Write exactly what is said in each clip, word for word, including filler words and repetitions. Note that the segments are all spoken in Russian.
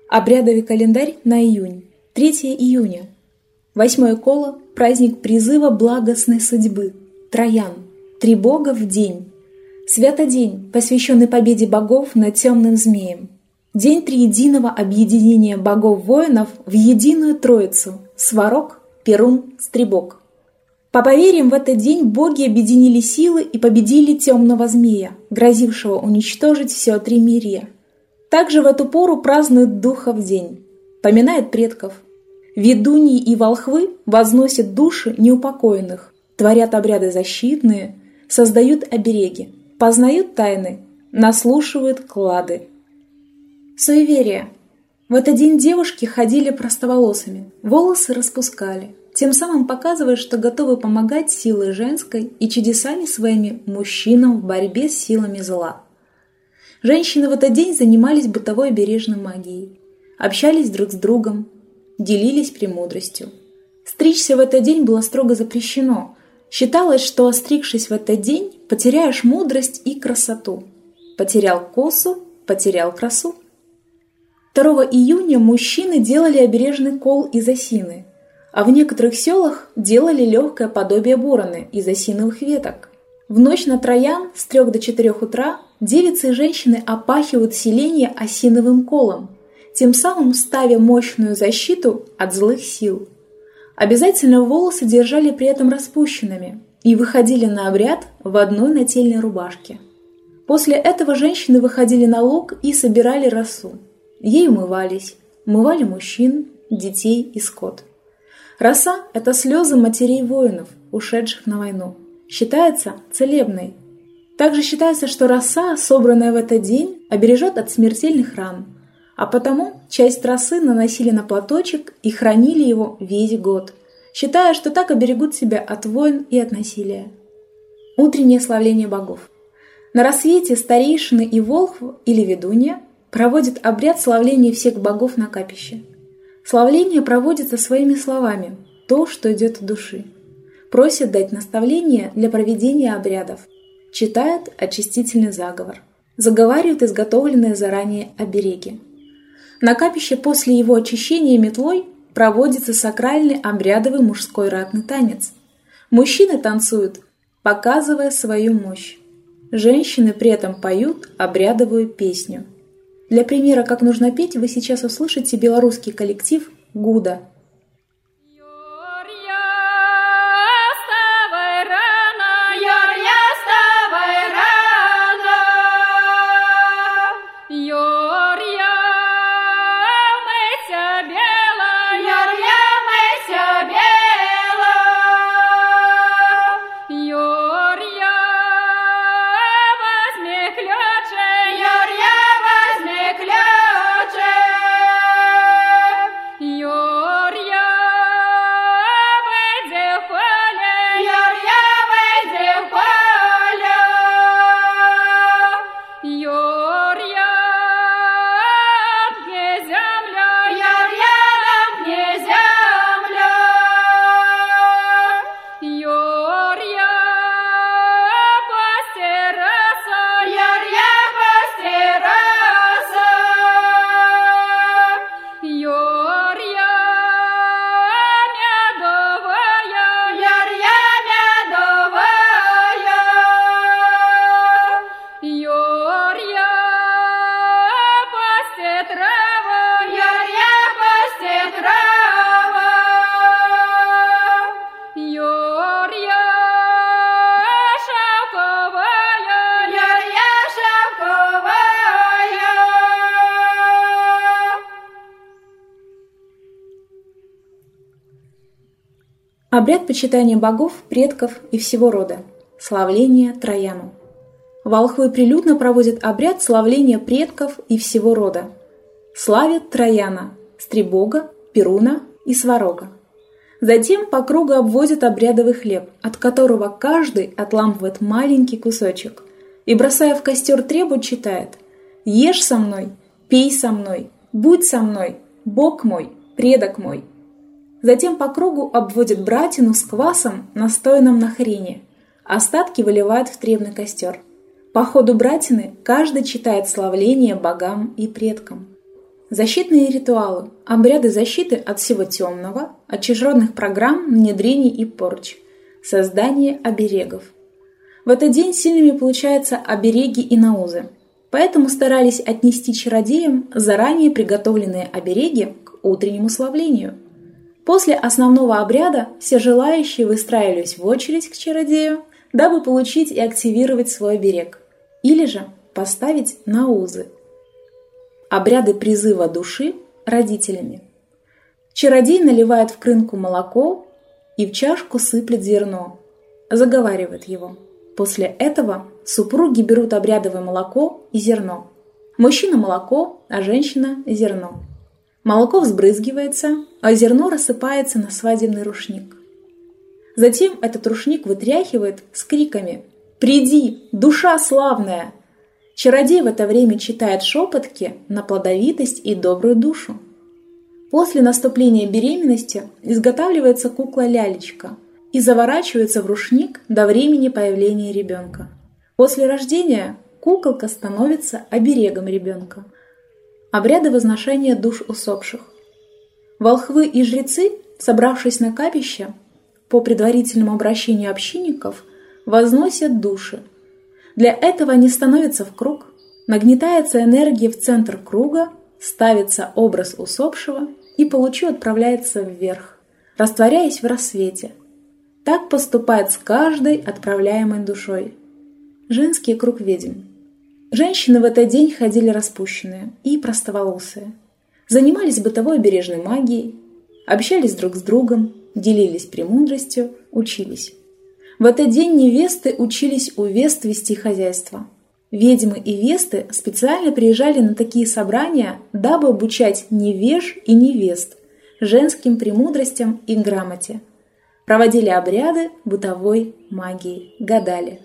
Обрядовый календарь на июнь. третьего июня. Восьмое коло – праздник призыва благостной судьбы. Троян. Три бога в день. Святодень, посвященный победе богов над темным змеем. День триединого объединения богов-воинов в единую троицу – Сварог, Перун, Стребог. По поверьям, в этот день боги объединили силы и победили темного змея, грозившего уничтожить все тримирье. Также в эту пору празднуют Духов день, поминают предков. Ведуньи и волхвы возносят души неупокоенных, творят обряды защитные, создают обереги, познают тайны, наслушивают клады. Суеверие. В этот день девушки ходили простоволосыми, волосы распускали, тем самым показывая, что готовы помогать силой женской и чудесами своими мужчинам в борьбе с силами зла. Женщины в этот день занимались бытовой обережной магией, общались друг с другом, делились премудростью. Стричься в этот день было строго запрещено. Считалось, что, остригшись в этот день, потеряешь мудрость и красоту. Потерял косу, потерял красу. второго июня мужчины делали обережный кол из осины, а в некоторых селах делали легкое подобие бороны из осиновых веток. В ночь на Троян с трех до четырех утра девицы и женщины опахивают селение осиновым колом, тем самым ставя мощную защиту от злых сил. Обязательно волосы держали при этом распущенными и выходили на обряд в одной нательной рубашке. После этого женщины выходили на луг и собирали росу. Ей умывались, умывали мужчин, детей и скот. Роса – это слезы матерей воинов, ушедших на войну. Считается целебной. Также считается, что роса, собранная в этот день, обережет от смертельных ран, а потому часть росы наносили на платочек и хранили его весь год, считая, что так оберегут себя от войн и от насилия. Утреннее славление богов. На рассвете старейшины и волхв или ведунья проводят обряд славления всех богов на капище. Славление проводится своими словами, то, что идет от души. Просят дать наставления для проведения обрядов. Читают очистительный заговор. Заговаривают изготовленные заранее обереги. На капище после его очищения метлой проводится сакральный обрядовый мужской ратный танец. Мужчины танцуют, показывая свою мощь. Женщины при этом поют обрядовую песню. Для примера, как нужно петь, вы сейчас услышите белорусский коллектив «Гуда». Обряд почитания богов, предков и всего рода. Славление Трояну. Волхвы прилюдно проводят обряд славления предков и всего рода. Славят Трояна, Стребога, Перуна и Сварога. Затем по кругу обводят обрядовый хлеб, от которого каждый отламывает маленький кусочек, и, бросая в костер требу, читает: «Ешь со мной, пей со мной, будь со мной, Бог мой, предок мой». Затем по кругу обводят братину с квасом, настоянным на хрене. Остатки выливают в требный костер. По ходу братины каждый читает славление богам и предкам. Защитные ритуалы, обряды защиты от всего темного, от чужеродных программ, внедрений и порч, создание оберегов. В этот день сильными получаются обереги и наузы, поэтому старались отнести чародеям заранее приготовленные обереги к утреннему славлению. После основного обряда все желающие выстраивались в очередь к чародею, дабы получить и активировать свой оберег, или же поставить наузы. Обряды призыва души родителями. Чародей наливает в крынку молоко и в чашку сыплет зерно, заговаривает его. После этого супруги берут обрядовое молоко и зерно. Мужчина – молоко, а женщина – зерно. Молоко взбрызгивается, а зерно рассыпается на свадебный рушник. Затем этот рушник вытряхивает с криками «Приди, душа славная!». Чародей в это время читает шепотки на плодовитость и добрую душу. После наступления беременности изготавливается кукла-лялечка и заворачивается в рушник до времени появления ребенка. После рождения куколка становится оберегом ребенка. Обряды возношения душ усопших. Волхвы и жрецы, собравшись на капище, по предварительному обращению общинников, возносят души. Для этого они становятся в круг, нагнетается энергия в центр круга, ставится образ усопшего и получу отправляется вверх, растворяясь в рассвете. Так поступает с каждой отправляемой душой. Женский круг ведьм. Женщины в этот день ходили распущенные и простоволосые, занимались бытовой бережной магией, общались друг с другом, делились премудростью, учились. В этот день невесты учились у вест вести хозяйство. Ведьмы и весты специально приезжали на такие собрания, дабы обучать невеж и невест женским премудростям и грамоте. Проводили обряды бытовой магии, гадали.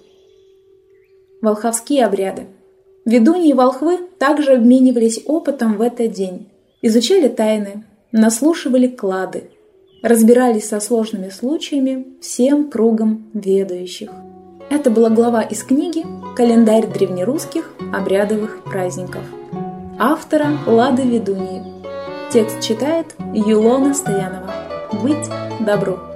Волховские обряды. Ведуньи и волхвы также обменивались опытом в этот день, изучали тайны, наслушивали клады, разбирались со сложными случаями всем кругом ведающих. Это была глава из книги «Календарь древнерусских обрядовых праздников» автора Лады Ведуньи. Текст читает Юлона Стоянова. Быть добру!